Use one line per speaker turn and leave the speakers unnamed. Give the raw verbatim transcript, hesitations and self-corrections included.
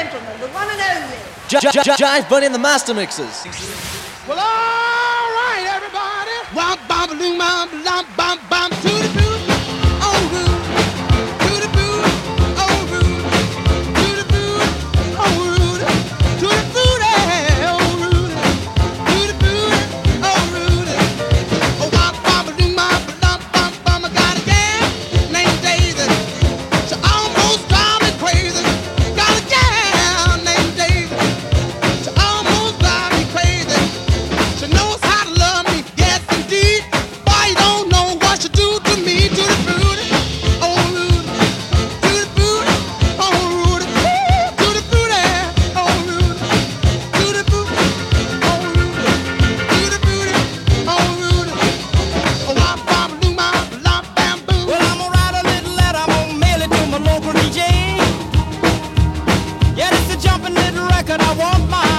gentlemen, the one and only.
J- J- J- Jive Bunny and the Master Mixers.
Well, all right, everybody. Womp bom loom bom bom bom bom to the boot. Oh, root. To the boot. Oh, root. To the boot. Oh, root. To the boot. Oh, root. To the boot. Oh, root. Oh, womp bom loom bom bom bom bom. I got a gal named Daisy. She almost drives me crazy. Got a gal named Daisy. She almost drives me crazy. She knows how to love me, yes indeed. Boy, you don't know what she do to me. To the booty, oh Rudy. To the booty, oh Rudy. To the booty, oh Rudy. To the booty, oh Rudy. To the booty, oh Rudy. Oh, wop, bop, doo, bop, lop, bam, boom.
Well, I'm gonna write a little letter, I'm gonna mail it to my local D J. Yeah, it's a jumping little record, I want my